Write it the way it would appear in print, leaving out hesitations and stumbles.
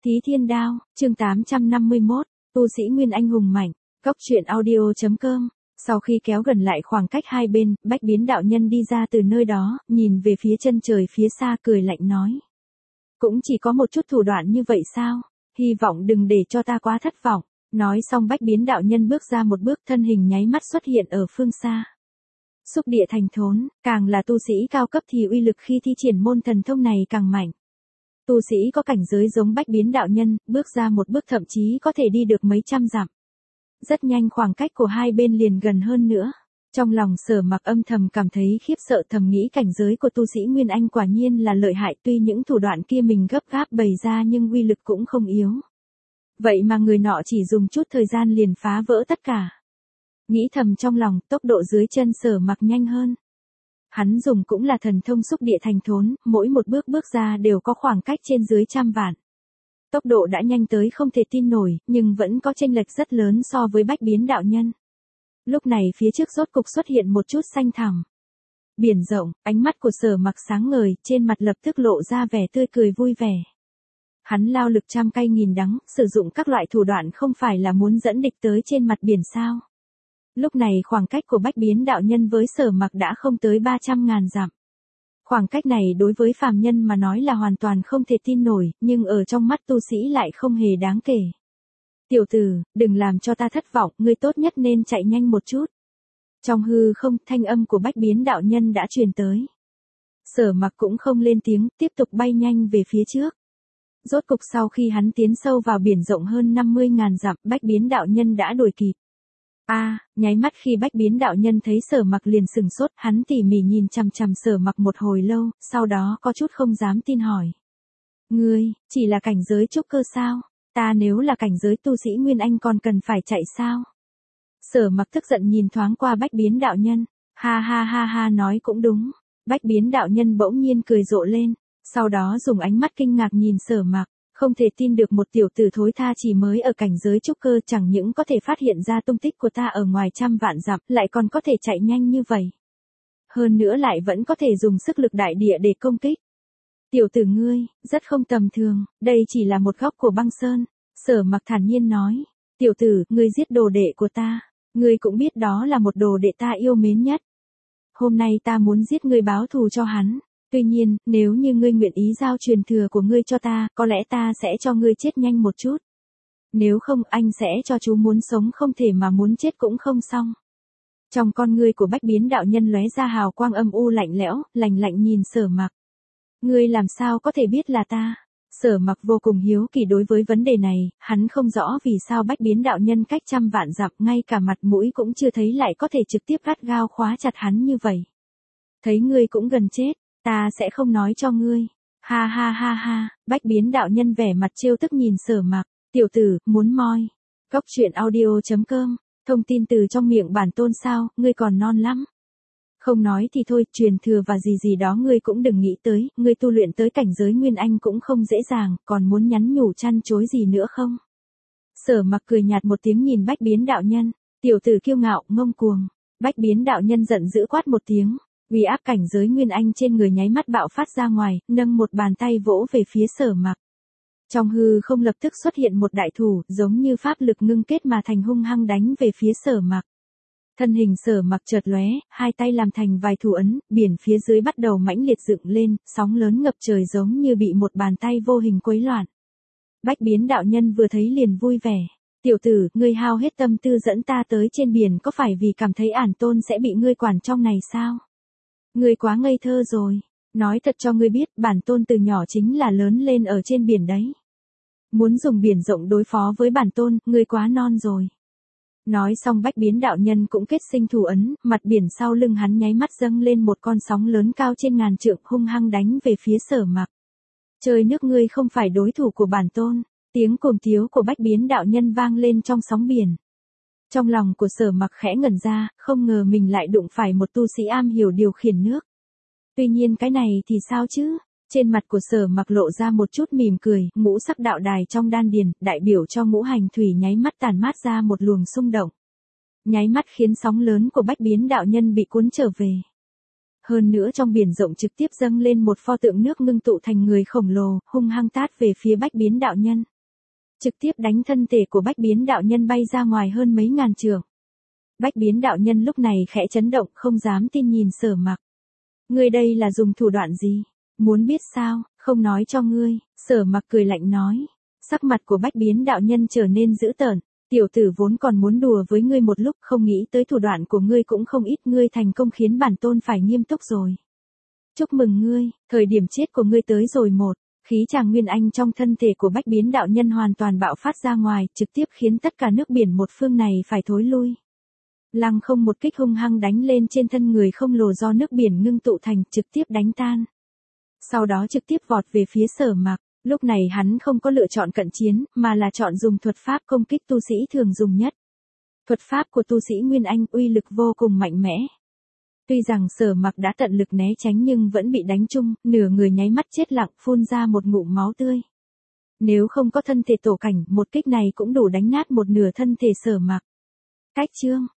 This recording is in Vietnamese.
Thí Thiên Đao, chương 851, tu sĩ Nguyên Anh hùng mạnh, góc truyện audio.com. Sau khi kéo gần lại khoảng cách hai bên, Bách Biến đạo nhân đi ra từ nơi đó, nhìn về phía chân trời phía xa cười lạnh nói. Cũng chỉ có một chút thủ đoạn như vậy sao? Hy vọng đừng để cho ta quá thất vọng. Nói xong Bách Biến đạo nhân bước ra một bước, thân hình nháy mắt xuất hiện ở phương xa. Xúc địa thành thốn, càng là tu sĩ cao cấp thì uy lực khi thi triển môn thần thông này càng mạnh. Tu sĩ có cảnh giới giống Bách Biến đạo nhân, bước ra một bước thậm chí có thể đi được mấy trăm dặm. Rất nhanh khoảng cách của hai bên liền gần hơn nữa. Trong lòng Sở Mặc âm thầm cảm thấy khiếp sợ, thầm nghĩ cảnh giới của tu sĩ Nguyên Anh quả nhiên là lợi hại, tuy những thủ đoạn kia mình gấp gáp bày ra nhưng uy lực cũng không yếu. Vậy mà người nọ chỉ dùng chút thời gian liền phá vỡ tất cả. Nghĩ thầm trong lòng, tốc độ dưới chân Sở Mặc nhanh hơn. Hắn dùng cũng là thần thông xúc địa thành thốn, mỗi một bước bước ra đều có khoảng cách trên dưới trăm vạn. Tốc độ đã nhanh tới không thể tin nổi, nhưng vẫn có chênh lệch rất lớn so với Bách Biến đạo nhân. Lúc này phía trước rốt cục xuất hiện một chút xanh thẳm. Biển rộng, ánh mắt của Sở Mặc sáng ngời, trên mặt lập tức lộ ra vẻ tươi cười vui vẻ. Hắn lao lực trăm cay nghìn đắng, sử dụng các loại thủ đoạn không phải là muốn dẫn địch tới trên mặt biển sao. Lúc này khoảng cách của Bách Biến đạo nhân với Sở Mặc đã không tới 300.000 dặm. Khoảng cách này đối với phàm nhân mà nói là hoàn toàn không thể tin nổi, nhưng ở trong mắt tu sĩ lại không hề đáng kể. Tiểu tử, đừng làm cho ta thất vọng, ngươi tốt nhất nên chạy nhanh một chút. Trong hư không, thanh âm của Bách Biến đạo nhân đã truyền tới. Sở Mặc cũng không lên tiếng, tiếp tục bay nhanh về phía trước. Rốt cục sau khi hắn tiến sâu vào biển rộng hơn 50.000 dặm, Bách Biến đạo nhân đã đuổi kịp. Nháy mắt khi Bách Biến đạo nhân thấy Sở Mặc liền sừng sốt, hắn tỉ mỉ nhìn chằm chằm Sở Mặc một hồi lâu, sau đó có chút không dám tin hỏi. Ngươi, chỉ là cảnh giới trúc cơ sao? Ta nếu là cảnh giới tu sĩ Nguyên Anh còn cần phải chạy sao? Sở Mặc tức giận nhìn thoáng qua Bách Biến đạo nhân. Ha ha ha ha, nói cũng đúng. Bách Biến đạo nhân bỗng nhiên cười rộ lên, sau đó dùng ánh mắt kinh ngạc nhìn Sở Mặc. Không thể tin được một tiểu tử thối tha chỉ mới ở cảnh giới trúc cơ chẳng những có thể phát hiện ra tung tích của ta ở ngoài trăm vạn dặm, lại còn có thể chạy nhanh như vậy. Hơn nữa lại vẫn có thể dùng sức lực đại địa để công kích. Tiểu tử ngươi, rất không tầm thường, đây chỉ là một góc của băng sơn. Sở Mặc thản nhiên nói, tiểu tử, ngươi giết đồ đệ của ta, ngươi cũng biết đó là một đồ đệ ta yêu mến nhất. Hôm nay ta muốn giết ngươi báo thù cho hắn. Tuy nhiên, nếu như ngươi nguyện ý giao truyền thừa của ngươi cho ta, có lẽ ta sẽ cho ngươi chết nhanh một chút. Nếu không, anh sẽ cho chú muốn sống không thể mà muốn chết cũng không xong. Trong con ngươi của Bách Biến đạo nhân lóe ra hào quang âm u lạnh lẽo, lạnh lạnh nhìn Sở Mặc. Ngươi làm sao có thể biết là ta? Sở Mặc vô cùng hiếu kỳ đối với vấn đề này, hắn không rõ vì sao Bách Biến đạo nhân cách trăm vạn dặm, ngay cả mặt mũi cũng chưa thấy lại có thể trực tiếp gắt gao khóa chặt hắn như vậy. Thấy ngươi cũng gần chết. Ta sẽ không nói cho ngươi. Ha ha ha ha, Bách Biến đạo nhân vẻ mặt trêu tức nhìn Sở Mặc. Tiểu tử, muốn moi. Góc truyện audio.com. Thông tin từ trong miệng bản tôn sao, ngươi còn non lắm. Không nói thì thôi, truyền thừa và gì gì đó ngươi cũng đừng nghĩ tới, ngươi tu luyện tới cảnh giới Nguyên Anh cũng không dễ dàng, còn muốn nhắn nhủ chăn chối gì nữa không? Sở Mặc cười nhạt một tiếng nhìn Bách Biến đạo nhân. Tiểu tử kiêu ngạo, ngông cuồng. Bách Biến đạo nhân giận dữ quát một tiếng. Uy áp cảnh giới Nguyên Anh trên người nháy mắt bạo phát ra ngoài, nâng một bàn tay vỗ về phía Sở Mặc. Trong hư không lập tức xuất hiện một đại thủ, giống như pháp lực ngưng kết mà thành hung hăng đánh về phía Sở Mặc. Thân hình Sở Mặc chợt lóe, hai tay làm thành vài thủ ấn, biển phía dưới bắt đầu mãnh liệt dựng lên, sóng lớn ngập trời giống như bị một bàn tay vô hình quấy loạn. Bách Biến đạo nhân vừa thấy liền vui vẻ. Tiểu tử, ngươi hao hết tâm tư dẫn ta tới trên biển có phải vì cảm thấy ản tôn sẽ bị ngươi quản trong này sao? Ngươi quá ngây thơ rồi. Nói thật cho ngươi biết, bản tôn từ nhỏ chính là lớn lên ở trên biển đấy. Muốn dùng biển rộng đối phó với bản tôn, ngươi quá non rồi. Nói xong Bách Biến đạo nhân cũng kết sinh thủ ấn, mặt biển sau lưng hắn nháy mắt dâng lên một con sóng lớn cao trên ngàn trượng hung hăng đánh về phía Sở Mặc. Trời nước, ngươi không phải đối thủ của bản tôn. Tiếng cồm tiếu của Bách Biến đạo nhân vang lên trong sóng biển. Trong lòng của Sở Mặc khẽ ngẩn ra, không ngờ mình lại đụng phải một tu sĩ am hiểu điều khiển nước. Tuy nhiên cái này thì sao chứ? Trên mặt của Sở Mặc lộ ra một chút mỉm cười, ngũ sắc đạo đài trong đan điền, đại biểu cho ngũ hành thủy nháy mắt tản mát ra một luồng xung động. Nháy mắt khiến sóng lớn của Bách Biến đạo nhân bị cuốn trở về. Hơn nữa trong biển rộng trực tiếp dâng lên một pho tượng nước ngưng tụ thành người khổng lồ, hung hăng tát về phía Bách Biến đạo nhân. trực tiếp đánh thân thể của Bách Biến đạo nhân bay ra ngoài hơn mấy ngàn trượng. Bách Biến đạo nhân lúc này khẽ chấn động, không dám tin nhìn Sở Mặc. Ngươi đây là dùng thủ đoạn gì? Muốn biết sao, không nói cho ngươi. Sở Mặc cười lạnh nói. Sắc mặt của Bách Biến đạo nhân trở nên dữ tợn. Tiểu tử vốn còn muốn đùa với ngươi một lúc, không nghĩ tới thủ đoạn của ngươi cũng không ít, ngươi thành công khiến bản tôn phải nghiêm túc rồi. Chúc mừng ngươi, thời điểm chết của ngươi tới rồi một. Khí tràng nguyên anh trong thân thể của Bách Biến đạo nhân hoàn toàn bạo phát ra ngoài, trực tiếp khiến tất cả nước biển một phương này phải thối lui. Lăng không một kích hung hăng đánh lên trên thân người không lồ do nước biển ngưng tụ thành, trực tiếp đánh tan. Sau đó trực tiếp vọt về phía Sở Mặc. Lúc này hắn không có lựa chọn cận chiến, mà là chọn dùng thuật pháp công kích tu sĩ thường dùng nhất. Thuật pháp của tu sĩ Nguyên Anh uy lực vô cùng mạnh mẽ. Tuy rằng Sở Mặc đã tận lực né tránh nhưng vẫn bị đánh trúng, nửa người nháy mắt chết lặng, phun ra một ngụm máu tươi. Nếu không có thân thể tổ cảnh, một kích này cũng đủ đánh nát một nửa thân thể Sở Mặc. Cách chương